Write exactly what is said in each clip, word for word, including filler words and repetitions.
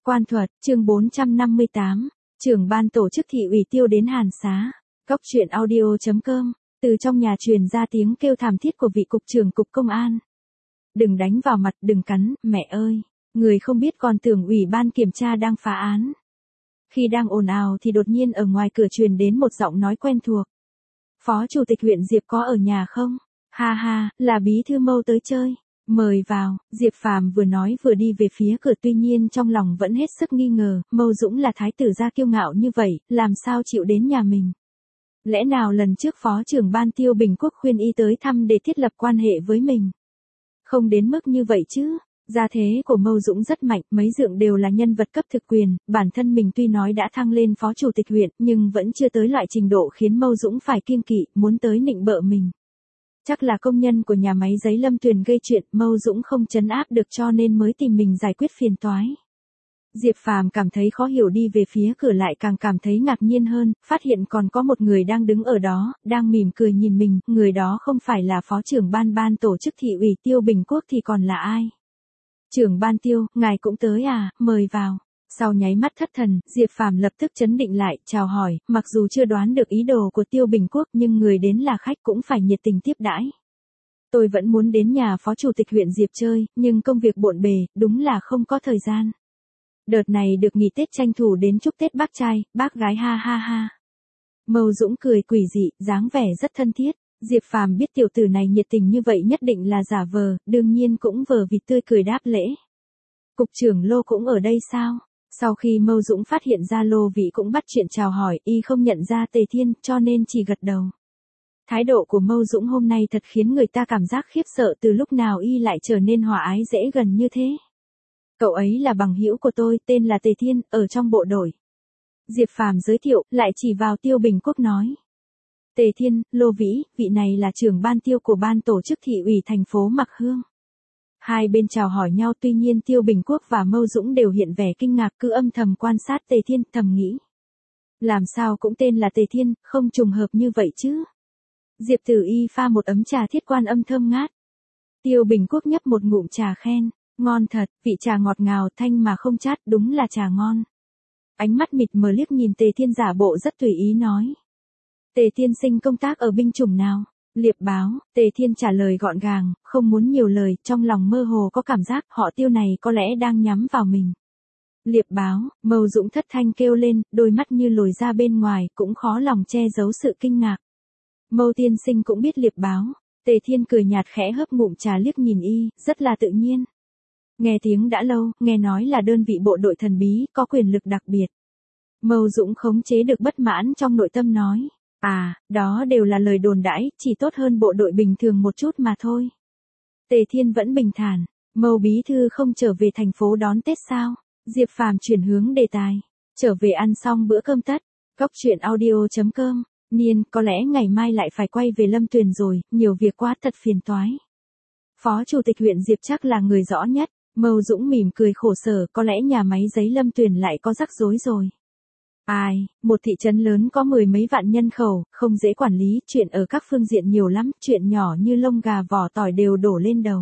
Quan thuật, chương bốn trăm năm mươi tám, trưởng ban tổ chức thị ủy Tiêu đến Hàn Xá. Cốc truyện audio chấm com, từ trong nhà truyền ra tiếng kêu thảm thiết của vị cục trưởng cục công an. Đừng đánh vào mặt, đừng cắn, mẹ ơi, người không biết còn tưởng ủy ban kiểm tra đang phá án. Khi đang ồn ào thì đột nhiên ở ngoài cửa truyền đến một giọng nói quen thuộc. Phó chủ tịch huyện Diệp có ở nhà không? Ha ha, là bí thư Mâu tới chơi. Mời vào. Diệp Phàm vừa nói vừa đi về phía cửa, tuy nhiên trong lòng vẫn hết sức nghi ngờ, Mâu Dũng là thái tử gia kiêu ngạo như vậy, làm sao chịu đến nhà mình? Lẽ nào lần trước phó trưởng ban Tiêu Bình Quốc khuyên y tới thăm để thiết lập quan hệ với mình? Không đến mức như vậy chứ. Gia thế của Mâu Dũng rất mạnh, mấy dượng đều là nhân vật cấp thực quyền, bản thân mình tuy nói đã thăng lên phó chủ tịch huyện, nhưng vẫn chưa tới loại trình độ khiến Mâu Dũng phải kiêng kỵ, muốn tới nịnh bợ mình. Chắc là công nhân của nhà máy giấy Lâm Tuyền gây chuyện, Mâu Dũng không trấn áp được cho nên mới tìm mình giải quyết phiền toái. Diệp Phàm cảm thấy khó hiểu, đi về phía cửa lại càng cảm thấy ngạc nhiên hơn, phát hiện còn có một người đang đứng ở đó, đang mỉm cười nhìn mình, người đó không phải là phó trưởng ban ban tổ chức thị ủy Tiêu Bình Quốc thì còn là ai? Trưởng ban Tiêu, ngài cũng tới à, mời vào. Sau nháy mắt thất thần, Diệp Phàm lập tức trấn định lại, chào hỏi, mặc dù chưa đoán được ý đồ của Tiêu Bình Quốc nhưng người đến là khách cũng phải nhiệt tình tiếp đãi. Tôi vẫn muốn đến nhà phó chủ tịch huyện Diệp chơi, nhưng công việc bộn bề, đúng là không có thời gian. Đợt này được nghỉ Tết tranh thủ đến chúc Tết bác trai, bác gái ha ha ha. Mâu Dũng cười quỷ dị, dáng vẻ rất thân thiết. Diệp Phàm biết tiểu tử này nhiệt tình như vậy nhất định là giả vờ, đương nhiên cũng vờ vịt tươi cười đáp lễ. Cục trưởng Lô cũng ở đây sao? Sau khi Mâu Dũng phát hiện ra Lô Vĩ cũng bắt chuyện chào hỏi, y không nhận ra Tề Thiên cho nên chỉ gật đầu. Thái độ của Mâu Dũng hôm nay thật khiến người ta cảm giác khiếp sợ, từ lúc nào y lại trở nên hòa ái dễ gần như thế. Cậu ấy là bằng hữu của tôi, tên là Tề Thiên, ở trong bộ đội. Diệp Phàm giới thiệu, lại chỉ vào Tiêu Bình Quốc nói. Tề Thiên, Lô Vĩ, vị này là trưởng ban Tiêu của ban tổ chức thị ủy thành phố Mạc Hương. Hai bên chào hỏi nhau, tuy nhiên Tiêu Bình Quốc và Mâu Dũng đều hiện vẻ kinh ngạc, cứ âm thầm quan sát Tề Thiên, thầm nghĩ. Làm sao cũng tên là Tề Thiên, không trùng hợp như vậy chứ. Diệp Tử Y pha một ấm trà Thiết Quan Âm thơm ngát. Tiêu Bình Quốc nhấp một ngụm trà khen, ngon thật, vị trà ngọt ngào thanh mà không chát, đúng là trà ngon. Ánh mắt mịt mờ liếc nhìn Tề Thiên giả bộ rất tùy ý nói. Tề Thiên sinh công tác ở binh chủng nào? Liệp báo, Tề Thiên trả lời gọn gàng, không muốn nhiều lời, trong lòng mơ hồ có cảm giác họ Tiêu này có lẽ đang nhắm vào mình. Liệp báo, Mâu Dũng thất thanh kêu lên, đôi mắt như lồi ra bên ngoài, cũng khó lòng che giấu sự kinh ngạc. Mâu tiên sinh cũng biết liệp báo. Tề Thiên cười nhạt khẽ hớp ngụm trà liếc nhìn y, rất là tự nhiên. Nghe tiếng đã lâu, nghe nói là đơn vị bộ đội thần bí, có quyền lực đặc biệt. Mâu Dũng khống chế được bất mãn trong nội tâm nói. À, đó đều là lời đồn đãi, chỉ tốt hơn bộ đội bình thường một chút mà thôi. Tề Thiên vẫn bình thản, Mâu bí thư không trở về thành phố đón Tết sao? Diệp Phàm chuyển hướng đề tài, trở về ăn xong bữa cơm tất. Cốc truyện audio chấm com, Niên, có lẽ ngày mai lại phải quay về Lâm Tuyền rồi, nhiều việc quá thật phiền toái. Phó chủ tịch huyện Diệp chắc là người rõ nhất. Mâu Dũng mỉm cười khổ sở, có lẽ nhà máy giấy Lâm Tuyền lại có rắc rối rồi. Ai, một thị trấn lớn có mười mấy vạn nhân khẩu, không dễ quản lý, chuyện ở các phương diện nhiều lắm, chuyện nhỏ như lông gà vỏ tỏi đều đổ lên đầu.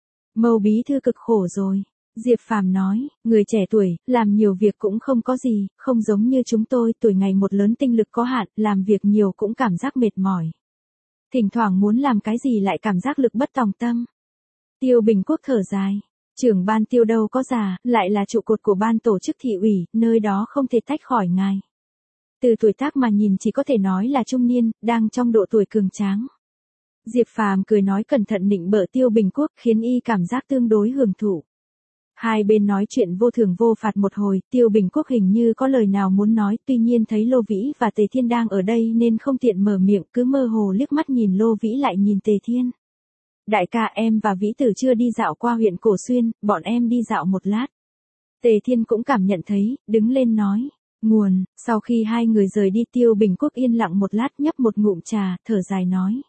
Mâu bí thư cực khổ rồi. Diệp Phàm nói, người trẻ tuổi, làm nhiều việc cũng không có gì, không giống như chúng tôi, tuổi ngày một lớn tinh lực có hạn, làm việc nhiều cũng cảm giác mệt mỏi. Thỉnh thoảng muốn làm cái gì lại cảm giác lực bất tòng tâm. Tiêu Bình Quốc thở dài. Trưởng ban Tiêu đâu có già, lại là trụ cột của ban tổ chức thị ủy, nơi đó không thể tách khỏi ngài. Từ tuổi tác mà nhìn chỉ có thể nói là trung niên, đang trong độ tuổi cường tráng. Diệp Phàm cười nói cẩn thận nịnh bợ Tiêu Bình Quốc, khiến y cảm giác tương đối hưởng thụ. Hai bên nói chuyện vô thường vô phạt một hồi, Tiêu Bình Quốc hình như có lời nào muốn nói, tuy nhiên thấy Lô Vĩ và Tề Thiên đang ở đây nên không tiện mở miệng, cứ mơ hồ liếc mắt nhìn Lô Vĩ lại nhìn Tề Thiên. Đại ca, em và Vĩ Tử chưa đi dạo qua huyện Cổ Xuyên, bọn em đi dạo một lát. Tề Thiên cũng cảm nhận thấy, đứng lên nói. Nguồn, sau khi hai người rời đi Tiêu Bình Quốc yên lặng một lát nhấp một ngụm trà, thở dài nói.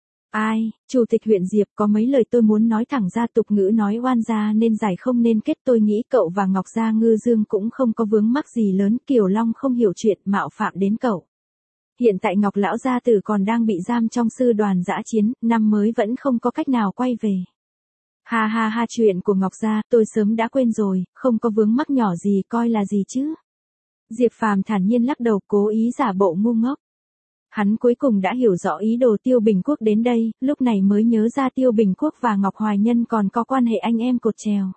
Ai, chủ tịch huyện Diệp có mấy lời tôi muốn nói thẳng ra, tục ngữ nói oan gia nên giải không nên kết, tôi nghĩ cậu và Ngọc Gia Ngư Dương cũng không có vướng mắc gì lớn, Kiều Long không hiểu chuyện mạo phạm đến cậu. Hiện tại Ngọc Lão Gia Tử còn đang bị giam trong sư đoàn dã chiến, năm mới vẫn không có cách nào quay về. Ha ha ha, chuyện của Ngọc Gia, tôi sớm đã quên rồi, không có vướng mắc nhỏ gì coi là gì chứ. Diệp Phàm thản nhiên lắc đầu, cố ý giả bộ ngu ngốc. Hắn cuối cùng đã hiểu rõ ý đồ Tiêu Bình Quốc đến đây, lúc này mới nhớ ra Tiêu Bình Quốc và Ngọc Hoài Nhân còn có quan hệ anh em cột trèo.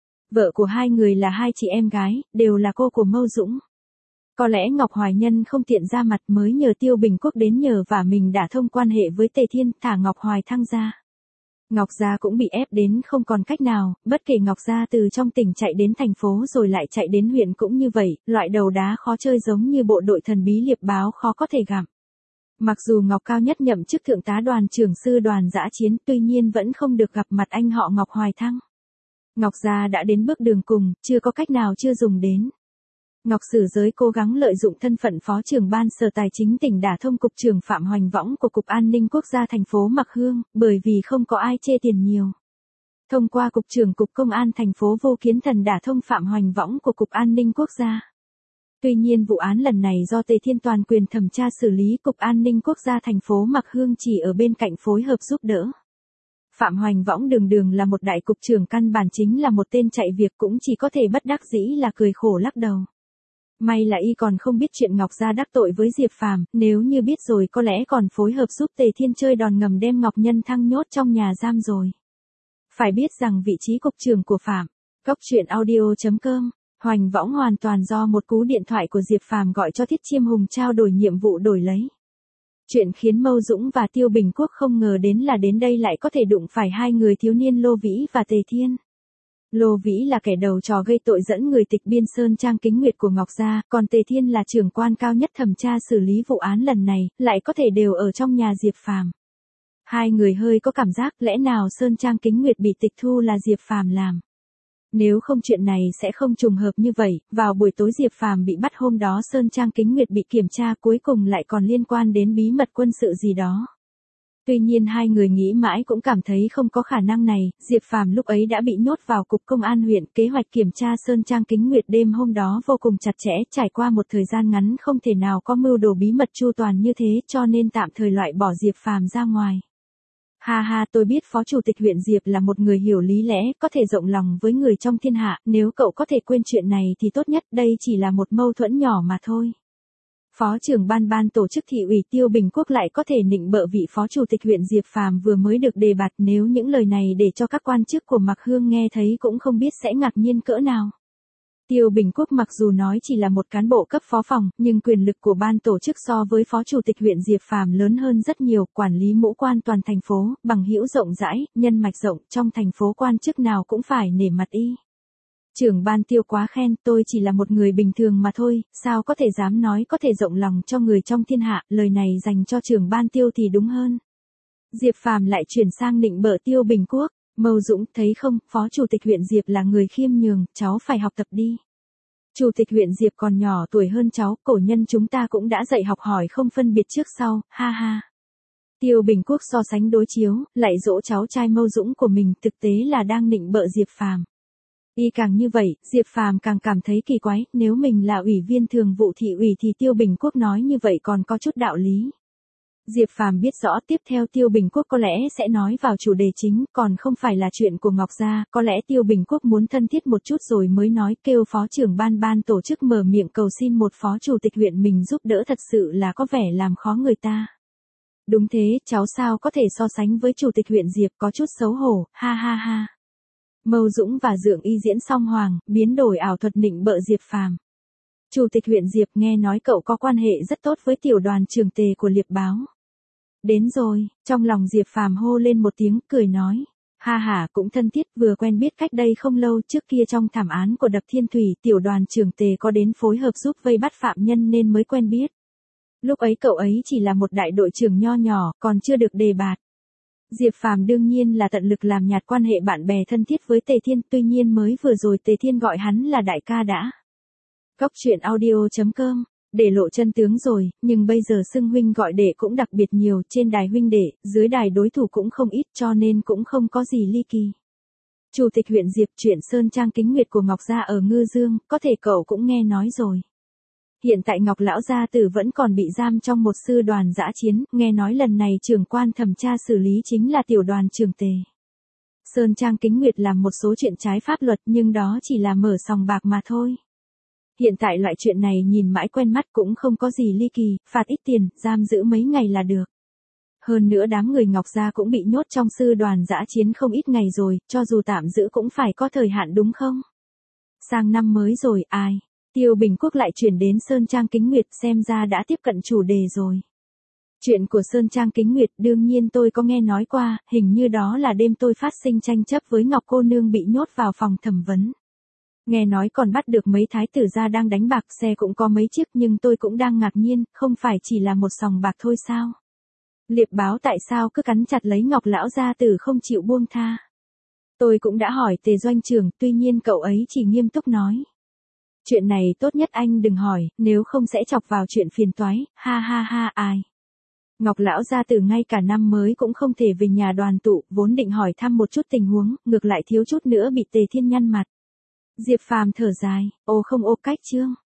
Vợ của hai người là hai chị em gái, đều là cô của Mâu Dũng. Có lẽ Ngọc Hoài Nhân không tiện ra mặt mới nhờ Tiêu Bình Quốc đến nhờ và mình đã thông quan hệ với Tề Thiên, thả Ngọc Hoài Thăng ra. Ngọc Gia cũng bị ép đến không còn cách nào, bất kể Ngọc Gia từ trong tỉnh chạy đến thành phố rồi lại chạy đến huyện cũng như vậy, loại đầu đá khó chơi giống như bộ đội thần bí liệp báo khó có thể gặm. Mặc dù Ngọc Cao Nhất nhậm chức thượng tá đoàn trưởng sư đoàn dã chiến, tuy nhiên vẫn không được gặp mặt anh họ Ngọc Hoài Thăng. Ngọc Gia đã đến bước đường cùng, chưa có cách nào chưa dùng đến. Ngọc Sử Giới cố gắng lợi dụng thân phận Phó trưởng ban Sở Tài chính tỉnh đả thông Cục trưởng Phạm Hoành Võng của Cục An ninh Quốc gia thành phố Mạc Hương, bởi vì không có ai chê tiền nhiều. Thông qua Cục trưởng Cục Công an thành phố Vô Kiến Thần đả thông Phạm Hoành Võng của Cục An ninh Quốc gia. Tuy nhiên vụ án lần này do Tề Thiên toàn quyền thẩm tra xử lý, Cục An ninh Quốc gia thành phố Mạc Hương chỉ ở bên cạnh phối hợp giúp đỡ. Phạm Hoành Võng đường đường là một đại cục trưởng, căn bản chính là một tên chạy việc, cũng chỉ có thể bất đắc dĩ là cười khổ lắc đầu. May là y còn không biết chuyện Ngọc Gia đắc tội với Diệp Phàm, nếu như biết rồi có lẽ còn phối hợp giúp Tề Thiên chơi đòn ngầm đem Ngọc Nhân Thăng nhốt trong nhà giam rồi. Phải biết rằng vị trí cục trưởng của Phạm, Cốc truyện audio chấm com, Hoành Võng hoàn toàn do một cú điện thoại của Diệp Phàm gọi cho Thiết Chiêm Hùng trao đổi nhiệm vụ đổi lấy. Chuyện khiến Mâu Dũng và Tiêu Bình Quốc không ngờ đến là đến đây lại có thể đụng phải hai người thiếu niên Lô Vĩ và Tề Thiên. Lô Vĩ là kẻ đầu trò gây tội dẫn người tịch biên Sơn Trang Kính Nguyệt của Ngọc Gia, còn Tề Thiên là trưởng quan cao nhất thẩm tra xử lý vụ án lần này, lại có thể đều ở trong nhà Diệp Phàm. Hai người hơi có cảm giác lẽ nào Sơn Trang Kính Nguyệt bị tịch thu là Diệp Phàm làm. Nếu không chuyện này sẽ không trùng hợp như vậy, vào buổi tối Diệp Phàm bị bắt hôm đó Sơn Trang Kính Nguyệt bị kiểm tra cuối cùng lại còn liên quan đến bí mật quân sự gì đó. Tuy nhiên hai người nghĩ mãi cũng cảm thấy không có khả năng này, Diệp Phàm lúc ấy đã bị nhốt vào Cục Công an huyện, kế hoạch kiểm tra Sơn Trang Kính Nguyệt đêm hôm đó vô cùng chặt chẽ, trải qua một thời gian ngắn không thể nào có mưu đồ bí mật chu toàn như thế cho nên tạm thời loại bỏ Diệp Phàm ra ngoài. Ha ha, tôi biết Phó Chủ tịch huyện Diệp là một người hiểu lý lẽ, có thể rộng lòng với người trong thiên hạ, nếu cậu có thể quên chuyện này thì tốt nhất, đây chỉ là một mâu thuẫn nhỏ mà thôi. Phó trưởng ban ban tổ chức thị ủy Tiêu Bình Quốc lại có thể nịnh bợ vị Phó Chủ tịch huyện Diệp Phàm vừa mới được đề bạt, nếu những lời này để cho các quan chức của Mạc Hương nghe thấy cũng không biết sẽ ngạc nhiên cỡ nào. Tiêu Bình Quốc mặc dù nói chỉ là một cán bộ cấp phó phòng, nhưng quyền lực của ban tổ chức so với Phó Chủ tịch huyện Diệp Phàm lớn hơn rất nhiều, quản lý mũ quan toàn thành phố, bằng hữu rộng rãi, nhân mạch rộng, trong thành phố quan chức nào cũng phải nể mặt y. Trưởng ban Tiêu quá khen, tôi chỉ là một người bình thường mà thôi, sao có thể dám nói có thể rộng lòng cho người trong thiên hạ, lời này dành cho trưởng ban Tiêu thì đúng hơn. Diệp Phàm lại chuyển sang nịnh bợ Tiêu Bình Quốc. Mâu Dũng, thấy không, Phó Chủ tịch huyện Diệp là người khiêm nhường, cháu phải học tập đi. Chủ tịch huyện Diệp còn nhỏ tuổi hơn cháu, cổ nhân chúng ta cũng đã dạy học hỏi không phân biệt trước sau, ha ha. Tiêu Bình Quốc so sánh đối chiếu, lại dỗ cháu trai Mâu Dũng của mình, thực tế là đang nịnh bợ Diệp Phàm. Y càng như vậy, Diệp Phàm càng cảm thấy kỳ quái, nếu mình là ủy viên thường vụ thị ủy thì Tiêu Bình Quốc nói như vậy còn có chút đạo lý. Diệp Phàm biết rõ tiếp theo Tiêu Bình Quốc có lẽ sẽ nói vào chủ đề chính, còn không phải là chuyện của Ngọc Gia, có lẽ Tiêu Bình Quốc muốn thân thiết một chút rồi mới nói, kêu phó trưởng ban ban tổ chức mở miệng cầu xin một phó chủ tịch huyện mình giúp đỡ, thật sự là có vẻ làm khó người ta. Đúng thế, cháu sao có thể so sánh với chủ tịch huyện Diệp, có chút xấu hổ, ha ha ha. Mâu Dũng và Dượng Y diễn song hoàng, biến đổi ảo thuật nịnh bợ Diệp Phàm. Chủ tịch huyện Diệp, nghe nói cậu có quan hệ rất tốt với tiểu đoàn trưởng Tề của Liệp báo. Đến rồi, trong lòng Diệp Phàm hô lên một tiếng, cười nói. Ha ha, cũng thân thiết, vừa quen biết cách đây không lâu, trước kia trong thảm án của Đập Thiên Thủy, tiểu đoàn trưởng Tề có đến phối hợp giúp vây bắt phạm nhân nên mới quen biết. Lúc ấy cậu ấy chỉ là một đại đội trưởng nho nhỏ, còn chưa được đề bạt. Diệp Phàm đương nhiên là tận lực làm nhạt quan hệ bạn bè thân thiết với Tề Thiên, tuy nhiên mới vừa rồi Tề Thiên gọi hắn là đại ca đã. Cốc truyện audio chấm com, để lộ chân tướng rồi, nhưng bây giờ xưng huynh gọi đệ cũng đặc biệt nhiều, trên đài huynh đệ, dưới đài đối thủ cũng không ít cho nên cũng không có gì ly kỳ. Chủ tịch huyện Diệp, chuyện Sơn Trang Kính Nguyệt của Ngọc Gia ở Ngư Dương, có thể cậu cũng nghe nói rồi. Hiện tại Ngọc Lão Gia Tử vẫn còn bị giam trong một sư đoàn dã chiến, nghe nói lần này trưởng quan thẩm tra xử lý chính là tiểu đoàn trưởng Tề. Sơn Trang Kính Nguyệt làm một số chuyện trái pháp luật nhưng đó chỉ là mở sòng bạc mà thôi. Hiện tại loại chuyện này nhìn mãi quen mắt cũng không có gì ly kỳ, phạt ít tiền, giam giữ mấy ngày là được. Hơn nữa đám người Ngọc Gia cũng bị nhốt trong sư đoàn dã chiến không ít ngày rồi, cho dù tạm giữ cũng phải có thời hạn đúng không? Sang năm mới rồi, ai? Tiêu Bình Quốc lại chuyển đến Sơn Trang Kính Nguyệt, xem ra đã tiếp cận chủ đề rồi. Chuyện của Sơn Trang Kính Nguyệt đương nhiên tôi có nghe nói qua, hình như đó là đêm tôi phát sinh tranh chấp với Ngọc cô nương bị nhốt vào phòng thẩm vấn. Nghe nói còn bắt được mấy thái tử gia đang đánh bạc, xe cũng có mấy chiếc, nhưng tôi cũng đang ngạc nhiên, không phải chỉ là một sòng bạc thôi sao? Liệp báo tại sao cứ cắn chặt lấy Ngọc lão gia tử không chịu buông tha? Tôi cũng đã hỏi Tề doanh trưởng, tuy nhiên cậu ấy chỉ nghiêm túc nói. Chuyện này tốt nhất anh đừng hỏi, nếu không sẽ chọc vào chuyện phiền toái, ha ha ha ai. Ngọc lão gia tử ngay cả năm mới cũng không thể về nhà đoàn tụ, vốn định hỏi thăm một chút tình huống, ngược lại thiếu chút nữa bị Tề Thiên nhăn mặt. Diệp Phàm thở dài, ô không ô cách chương.